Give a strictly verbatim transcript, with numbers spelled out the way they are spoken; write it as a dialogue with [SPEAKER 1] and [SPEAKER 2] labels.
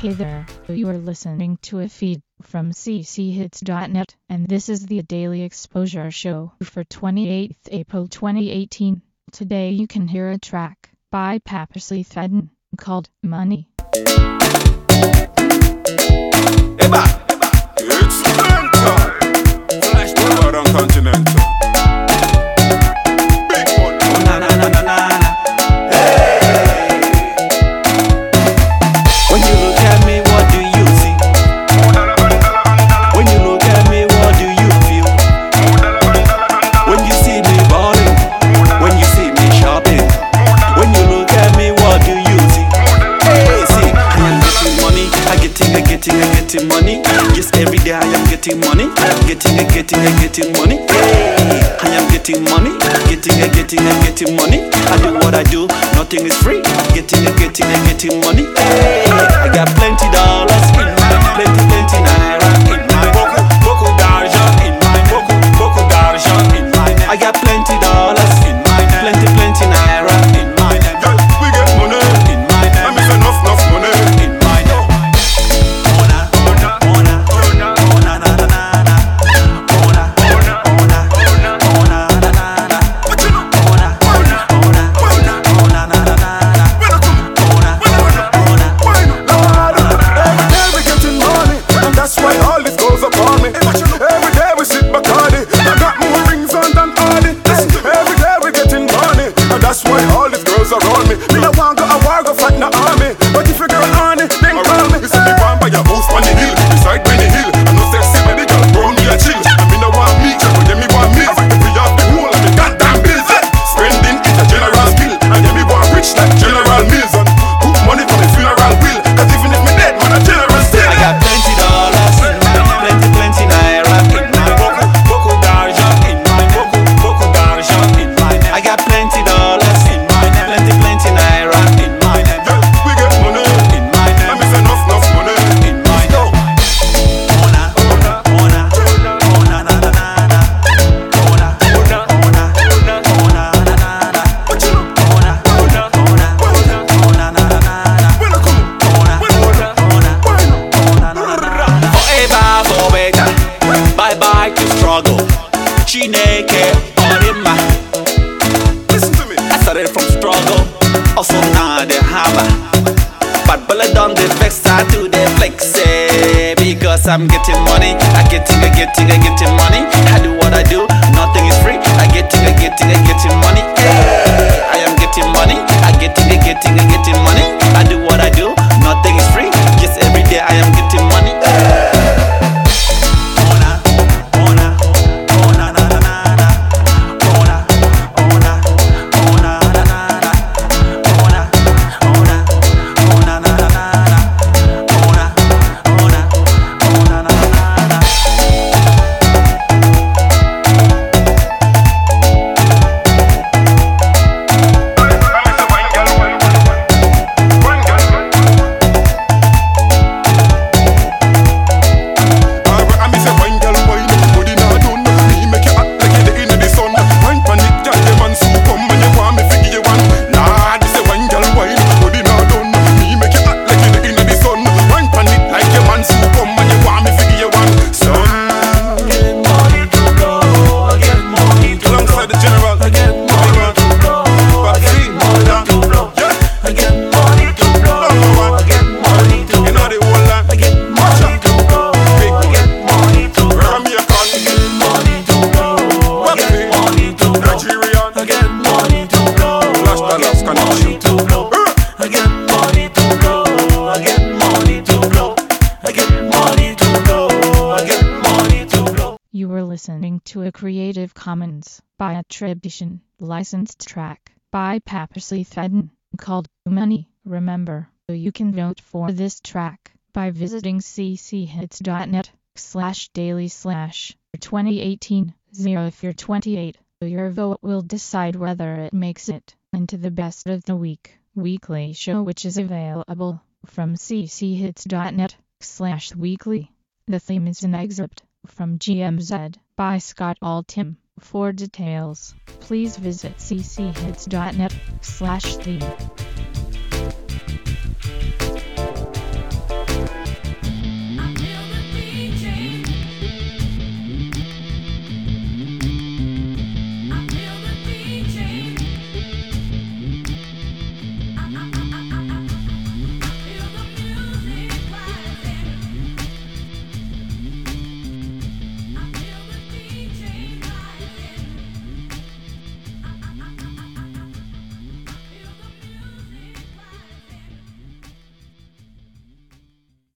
[SPEAKER 1] Hey there, you are listening to a feed from c c hits dot net, and this is the Daily Exposure Show for twenty-eighth April twenty eighteen. Today you can hear a track by Papersley Thedden called Money.
[SPEAKER 2] Eba, it's mental. Flash the world on continental. Big one. Na na na na na. Hey. When you look at me, what do you see? When you look at me, what do you feel? When you see me balling, when you see me shopping, when you look at me, what do you see? Hey, see, I am getting money, I getting, I getting, I getting money. Just every day I am getting money, getting, I getting, I getting money. Hey, I am getting money, getting, I getting, I getting money. I do what I do, nothing is free. Getting, I getting, I getting money. Hey, I got plenty dollars in my plenty, plenty naira in my boku, boku d'argent in my boku, boku d'argent in my. I got plenty dollars in my plenty, plenty naira in my. Yeah, we get money in my. I miss enough, enough money in my. Ona, ona, ona, ona, ona, na na na na. Ona, ona, ona, ona, ona, na na na. What you know? Ona, ona, ona, ona, ona, na na na na. Ona, ona, ona, ona.
[SPEAKER 3] Every day we getting money, and that's why all this goes upon me. Every day we sit Bacardi, I got more rings on than Audi. Every day we getting money, and that's why all these girls around me. Me a want go a war go fight no army, but if you girl on it, then call me.
[SPEAKER 2] You see me born by your house on the hill, beside Benny Hill. I know sexy baby girl, brown me a chill. I me no want meat, but yeah me want meals. We have the whole of the goddamn bills. Spending is a general skill, and yeah me want rich like General Mills. And put money for the funeral bill, 'cause even if me dead, man a general still.
[SPEAKER 3] I got plenty dollars in my plenty, plenty naira in my
[SPEAKER 2] Boku, boku d'argent in my boku, boku d'argent in my.
[SPEAKER 3] I got plenty dollars in my plenty, plenty naira in my
[SPEAKER 2] Yeah, we get money
[SPEAKER 3] in my
[SPEAKER 2] I miss enough, enough money
[SPEAKER 3] in my Ona, ona, ona, ona, na na na na. Ona, ona, ona, ona, ona, na na na.
[SPEAKER 2] What you know?
[SPEAKER 3] Ona, ona, ona, ona, ona, na na na na.
[SPEAKER 2] When I come,
[SPEAKER 3] Ona,
[SPEAKER 2] when I
[SPEAKER 3] ona, ona,
[SPEAKER 2] when I
[SPEAKER 3] ona, na na na. Forever for better, bye bye to struggle. Chineke Orima.
[SPEAKER 2] listen to me.
[SPEAKER 3] I started from struggle, also now the hammer. But bullet on the vex, I do the flex, eh, because I'm getting money. I getting, I getting, I getting money. I do what I do, nothing is free. I getting, I getting, I getting money. Eh, I am getting money. I getting, I getting, I getting money. I do what I do, nothing is free. Just every day I am getting money. Eh. Ona, ona, ona, na na na na. Ona, ona, ona, na na na. Ona, ona, ona, na na na na. Ona, ona, ona, na na na.
[SPEAKER 2] I miss a wine girl wine, body not done. Me make you act like you the in the sun. Wine panic, girl, your man so come and you want me figure you one. Lord, this a wine girl wine, body not done. Me make you act like you the in the sun. Wine panic like your man so come and you want me figure you one. Son,
[SPEAKER 3] Get money to go, get money to
[SPEAKER 2] alongside the general,
[SPEAKER 3] I get money to go, I get money to blow.
[SPEAKER 2] yeah,
[SPEAKER 3] I get money to blow, I get money to
[SPEAKER 2] you know the whole lot.
[SPEAKER 3] I get money to go, I get money to blow.
[SPEAKER 2] From your con,
[SPEAKER 3] I get money to go, I get money to blow.
[SPEAKER 2] Nigerian,
[SPEAKER 3] I get money to blow,
[SPEAKER 2] Flash
[SPEAKER 3] I
[SPEAKER 2] dollars
[SPEAKER 3] get money to blow. I get money to blow, I get money to blow. I get money to blow, I get money to blow.
[SPEAKER 1] You were listening to a Creative Commons by attribution licensed track by Papersley Thedden called Money. Remember, you can vote for this track by visiting c c hits dot net slash daily slash twenty eighteen zero. If you're twenty-eight, your vote will decide whether it makes it into the best of the week weekly show, which is available from c c hits dot net slash weekly. The theme is an excerpt from G M Z by Scott Altham. For details, please visit c c hits dot net slash theme.